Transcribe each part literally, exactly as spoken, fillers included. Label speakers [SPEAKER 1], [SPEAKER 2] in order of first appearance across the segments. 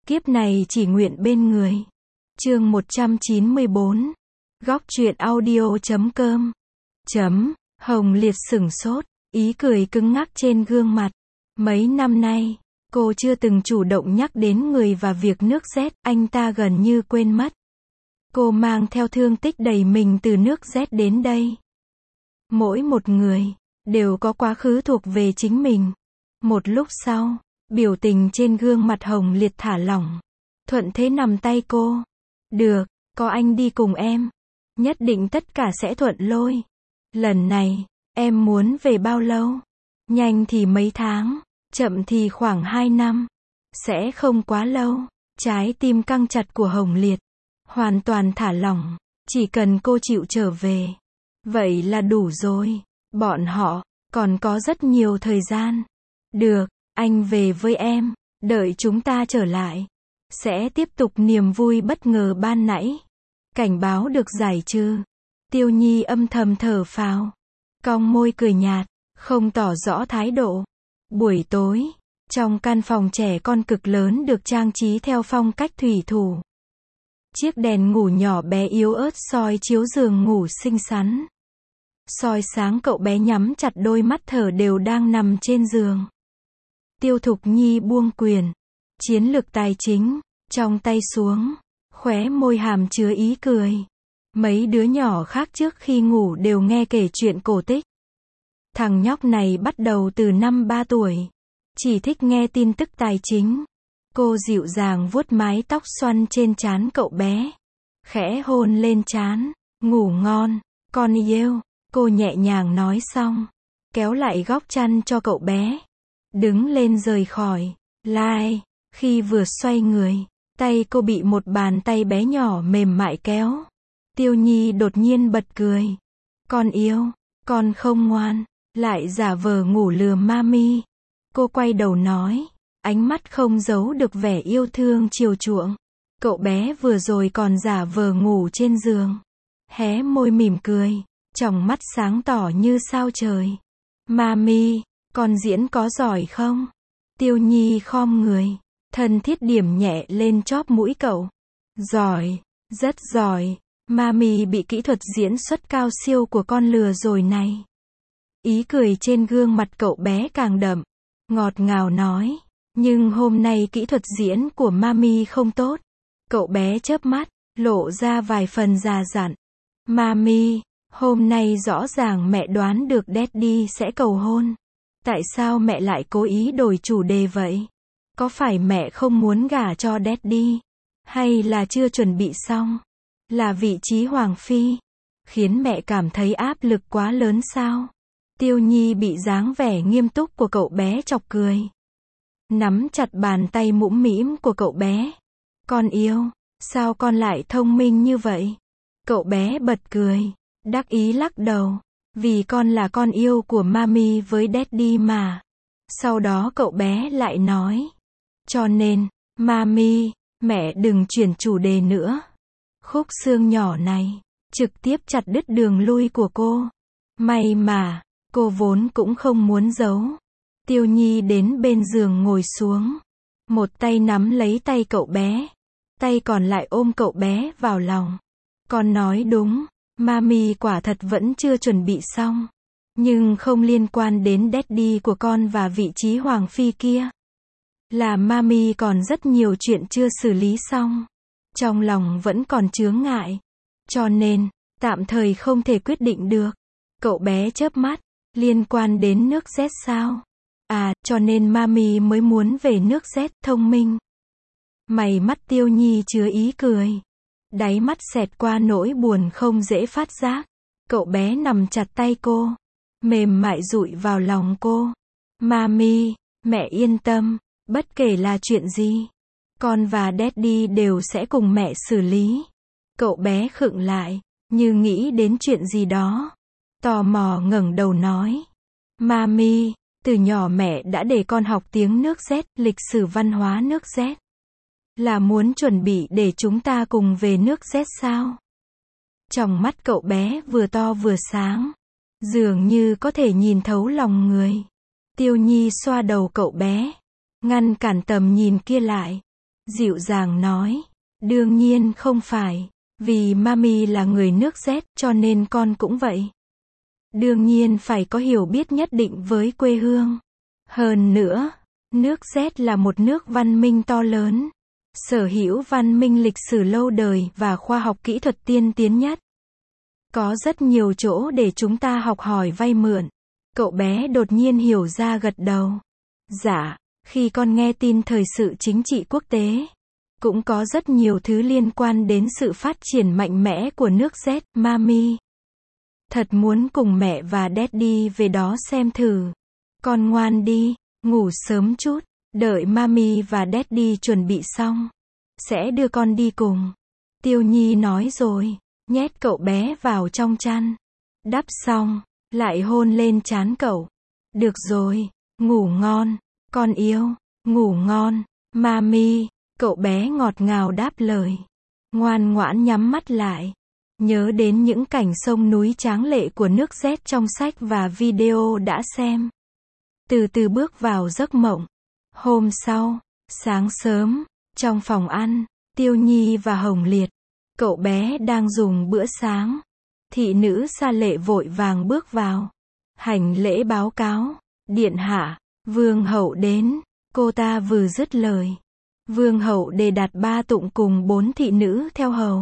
[SPEAKER 1] Kiếp này chỉ nguyện bên người. Chương một trăm chín mươi bốn. Góc truyện audio chấm com. Chấm. Hồng Liệt sửng sốt, ý cười cứng ngắc trên gương mặt. Mấy năm nay, cô chưa từng chủ động nhắc đến người và việc nước Z, anh ta gần như quên mất. Cô mang theo thương tích đầy mình từ nước Z đến đây. Mỗi một người, đều có quá khứ thuộc về chính mình. Một lúc sau, biểu tình trên gương mặt Hồng Liệt thả lỏng. Thuận thế nắm tay cô. Được, có anh đi cùng em. Nhất định tất cả sẽ thuận lôi. Lần này, em muốn về bao lâu? Nhanh thì mấy tháng, chậm thì khoảng hai năm. Sẽ không quá lâu. Trái tim căng chặt của Hồng Liệt hoàn toàn thả lỏng. Chỉ cần cô chịu trở về, vậy là đủ rồi. Bọn họ còn có rất nhiều thời gian. Được, anh về với em. Đợi chúng ta trở lại, sẽ tiếp tục niềm vui bất ngờ ban nãy. Cảnh báo được giải trừ. Tiêu Nhi âm thầm thở phào, cong môi cười nhạt, không tỏ rõ thái độ. Buổi tối, trong căn phòng trẻ con cực lớn được trang trí theo phong cách thủy thủ. Chiếc đèn ngủ nhỏ bé yếu ớt soi chiếu giường ngủ xinh xắn. Soi sáng cậu bé nhắm chặt đôi mắt thở đều đang nằm trên giường. Tiêu Thục Nhi buông quyền, chiến lược tài chính, trong tay xuống, khóe môi hàm chứa ý cười. Mấy đứa nhỏ khác trước khi ngủ đều nghe kể chuyện cổ tích. Thằng nhóc này bắt đầu từ năm ba tuổi, chỉ thích nghe tin tức tài chính. Cô dịu dàng vuốt mái tóc xoăn trên trán cậu bé, khẽ hôn lên trán. Ngủ ngon, con yêu. Cô nhẹ nhàng nói xong, kéo lại góc chăn cho cậu bé, đứng lên rời khỏi. Lai, khi vừa xoay người, tay cô bị một bàn tay bé nhỏ mềm mại kéo. Tiêu Nhi đột nhiên bật cười. Con yêu, con không ngoan, lại giả vờ ngủ lừa mami. Cô quay đầu nói, ánh mắt không giấu được vẻ yêu thương chiều chuộng. Cậu bé vừa rồi còn giả vờ ngủ trên giường, hé môi mỉm cười, tròng mắt sáng tỏ như sao trời. Mami, con diễn có giỏi không? Tiêu Nhi khom người, thân thiết điểm nhẹ lên chóp mũi cậu. Giỏi, rất giỏi. Mami bị kỹ thuật diễn xuất cao siêu của con lừa rồi này. Ý cười trên gương mặt cậu bé càng đậm, ngọt ngào nói. Nhưng hôm nay kỹ thuật diễn của Mami không tốt. Cậu bé chớp mắt, lộ ra vài phần già dặn. Mami, hôm nay rõ ràng mẹ đoán được Daddy sẽ cầu hôn. Tại sao mẹ lại cố ý đổi chủ đề vậy? Có phải mẹ không muốn gả cho Daddy? Hay là chưa chuẩn bị xong? Là vị trí Hoàng Phi, khiến mẹ cảm thấy áp lực quá lớn sao? Tiêu Nhi bị dáng vẻ nghiêm túc của cậu bé chọc cười. Nắm chặt bàn tay mũm mĩm của cậu bé. Con yêu, sao con lại thông minh như vậy? Cậu bé bật cười, đắc ý lắc đầu. Vì con là con yêu của Mami với Daddy mà. Sau đó cậu bé lại nói. Cho nên, Mami, mẹ đừng chuyển chủ đề nữa. Khúc xương nhỏ này, trực tiếp chặt đứt đường lui của cô. May mà, cô vốn cũng không muốn giấu. Tiêu Nhi đến bên giường ngồi xuống. Một tay nắm lấy tay cậu bé. Tay còn lại ôm cậu bé vào lòng. Con nói đúng, Mami quả thật vẫn chưa chuẩn bị xong. Nhưng không liên quan đến Daddy của con và vị trí Hoàng Phi kia. Là Mami còn rất nhiều chuyện chưa xử lý xong. Trong lòng vẫn còn chướng ngại. Cho nên, tạm thời không thể quyết định được. Cậu bé chớp mắt, liên quan đến nước Z sao? À, cho nên Mami mới muốn về nước Z, thông minh. Mày mắt Tiêu Nhi chứa ý cười. Đáy mắt xẹt qua nỗi buồn không dễ phát giác. Cậu bé nằm chặt tay cô, mềm mại dụi vào lòng cô. Mami, mẹ yên tâm, bất kể là chuyện gì, con và Daddy đều sẽ cùng mẹ xử lý. Cậu bé khựng lại, như nghĩ đến chuyện gì đó. Tò mò ngẩng đầu nói. Mami, từ nhỏ mẹ đã để con học tiếng nước Z, lịch sử văn hóa nước Z. Là muốn chuẩn bị để chúng ta cùng về nước Z sao? Trong mắt cậu bé vừa to vừa sáng, dường như có thể nhìn thấu lòng người. Tiêu Nhi xoa đầu cậu bé, ngăn cản tầm nhìn kia lại. Dịu dàng nói. Đương nhiên không phải. Vì Mami là người nước Z, cho nên con cũng vậy. Đương nhiên phải có hiểu biết nhất định với quê hương. Hơn nữa, nước Z là một nước văn minh to lớn, sở hữu văn minh lịch sử lâu đời và khoa học kỹ thuật tiên tiến nhất. Có rất nhiều chỗ để chúng ta học hỏi vay mượn. Cậu bé đột nhiên hiểu ra gật đầu. Dạ, khi con nghe tin thời sự chính trị quốc tế, cũng có rất nhiều thứ liên quan đến sự phát triển mạnh mẽ của nước Z, Mami. Thật muốn cùng mẹ và Daddy về đó xem thử. Con ngoan đi, ngủ sớm chút, đợi Mami và Daddy chuẩn bị xong, sẽ đưa con đi cùng. Tiêu Nhi nói rồi, nhét cậu bé vào trong chăn. Đắp xong, lại hôn lên trán cậu. Được rồi, ngủ ngon, con yêu, ngủ ngon, Mami. Cậu bé ngọt ngào đáp lời. Ngoan ngoãn nhắm mắt lại. Nhớ đến những cảnh sông núi tráng lệ của nước Z trong sách và video đã xem. Từ từ bước vào giấc mộng. Hôm sau, sáng sớm, trong phòng ăn, Tiêu Nhi và Hồng Liệt, cậu bé đang dùng bữa sáng. Thị nữ Sa Lệ vội vàng bước vào. Hành lễ báo cáo. Điện hạ, vương hậu đến. Cô ta vừa dứt lời, vương hậu Đề Đạt Ba Tụng cùng bốn thị nữ theo hầu.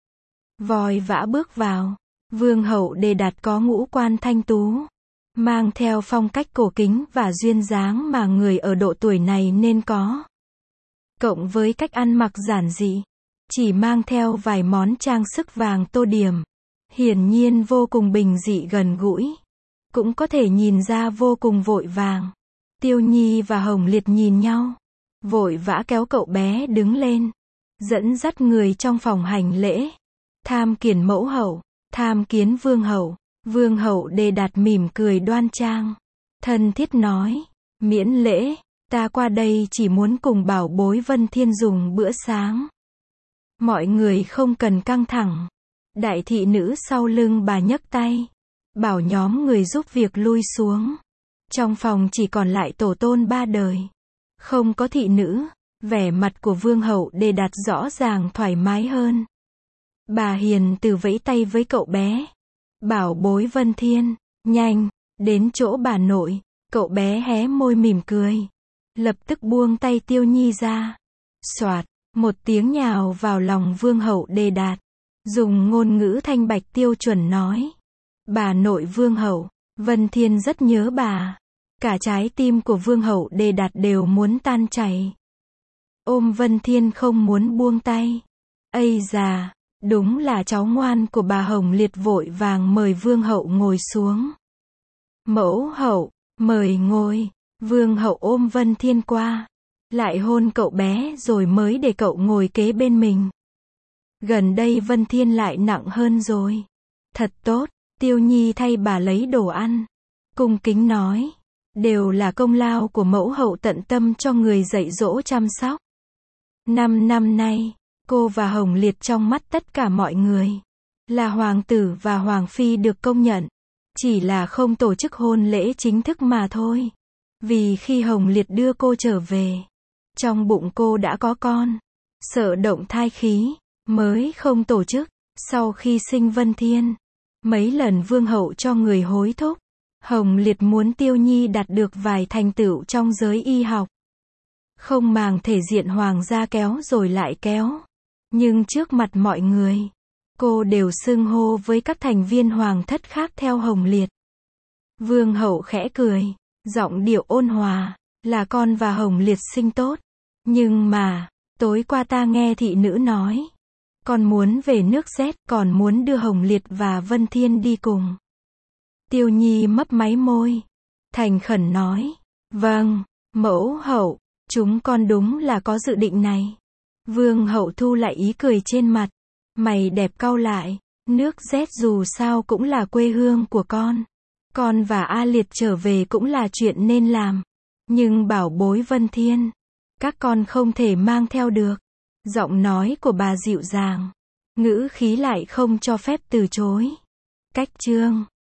[SPEAKER 1] Vội vã bước vào. Vương hậu Đề Đạt có ngũ quan thanh tú, mang theo phong cách cổ kính và duyên dáng mà người ở độ tuổi này nên có. Cộng với cách ăn mặc giản dị, chỉ mang theo vài món trang sức vàng tô điểm, hiển nhiên vô cùng bình dị gần gũi. Cũng có thể nhìn ra vô cùng vội vàng. Tiêu Nhi và Hồng Liệt nhìn nhau, vội vã kéo cậu bé đứng lên, dẫn dắt người trong phòng hành lễ. Tham kiến mẫu hậu, tham kiến vương hậu. Vương hậu Đề Đạt mỉm cười đoan trang, thân thiết nói, miễn lễ, ta qua đây chỉ muốn cùng bảo bối Vân Thiên dùng bữa sáng. Mọi người không cần căng thẳng. Đại thị nữ sau lưng bà nhấc tay, bảo nhóm người giúp việc lui xuống. Trong phòng chỉ còn lại tổ tôn ba đời, không có thị nữ. Vẻ mặt của vương hậu Đề Đạt rõ ràng thoải mái hơn. Bà hiền từ vẫy tay với cậu bé, bảo bối Vân Thiên, nhanh, đến chỗ bà nội. Cậu bé hé môi mỉm cười, lập tức buông tay Tiêu Nhi ra. Soạt, một tiếng nhào vào lòng vương hậu Đề Đạt, dùng ngôn ngữ thanh bạch tiêu chuẩn nói, bà nội vương hậu, Vân Thiên rất nhớ bà. Cả trái tim của vương hậu Đề Đạt đều muốn tan chảy. Ôm Vân Thiên không muốn buông tay. Ây già, đúng là cháu ngoan của bà. Hồng Liệt vội vàng mời vương hậu ngồi xuống. Mẫu hậu, mời ngồi. Vương hậu ôm Vân Thiên qua, lại hôn cậu bé rồi mới để cậu ngồi kế bên mình. Gần đây Vân Thiên lại nặng hơn rồi. Thật tốt. Tiêu Nhi thay bà lấy đồ ăn, cung kính nói, đều là công lao của mẫu hậu tận tâm cho người dạy dỗ chăm sóc. Năm năm nay, cô và Hồng Liệt trong mắt tất cả mọi người, là hoàng tử và hoàng phi được công nhận. Chỉ là không tổ chức hôn lễ chính thức mà thôi. Vì khi Hồng Liệt đưa cô trở về, trong bụng cô đã có con, sợ động thai khí, mới không tổ chức. Sau khi sinh Vân Thiên, mấy lần vương hậu cho người hối thúc, Hồng Liệt muốn Tiêu Nhi đạt được vài thành tựu trong giới y học. Không màng thể diện hoàng gia kéo rồi lại kéo. Nhưng trước mặt mọi người, cô đều xưng hô với các thành viên hoàng thất khác theo Hồng Liệt. Vương hậu khẽ cười, giọng điệu ôn hòa, là con và Hồng Liệt sinh tốt. Nhưng mà, tối qua ta nghe thị nữ nói, con muốn về nước Z, còn muốn đưa Hồng Liệt và Vân Thiên đi cùng. Tiêu Nhi mấp máy môi, thành khẩn nói, vâng, mẫu hậu, chúng con đúng là có dự định này. Vương hậu thu lại ý cười trên mặt, mày đẹp cau lại, nước Z dù sao cũng là quê hương của con. Con và A Liệt trở về cũng là chuyện nên làm. Nhưng bảo bối Vân Thiên, các con không thể mang theo được. Giọng nói của bà dịu dàng, ngữ khí lại không cho phép từ chối. Cách chương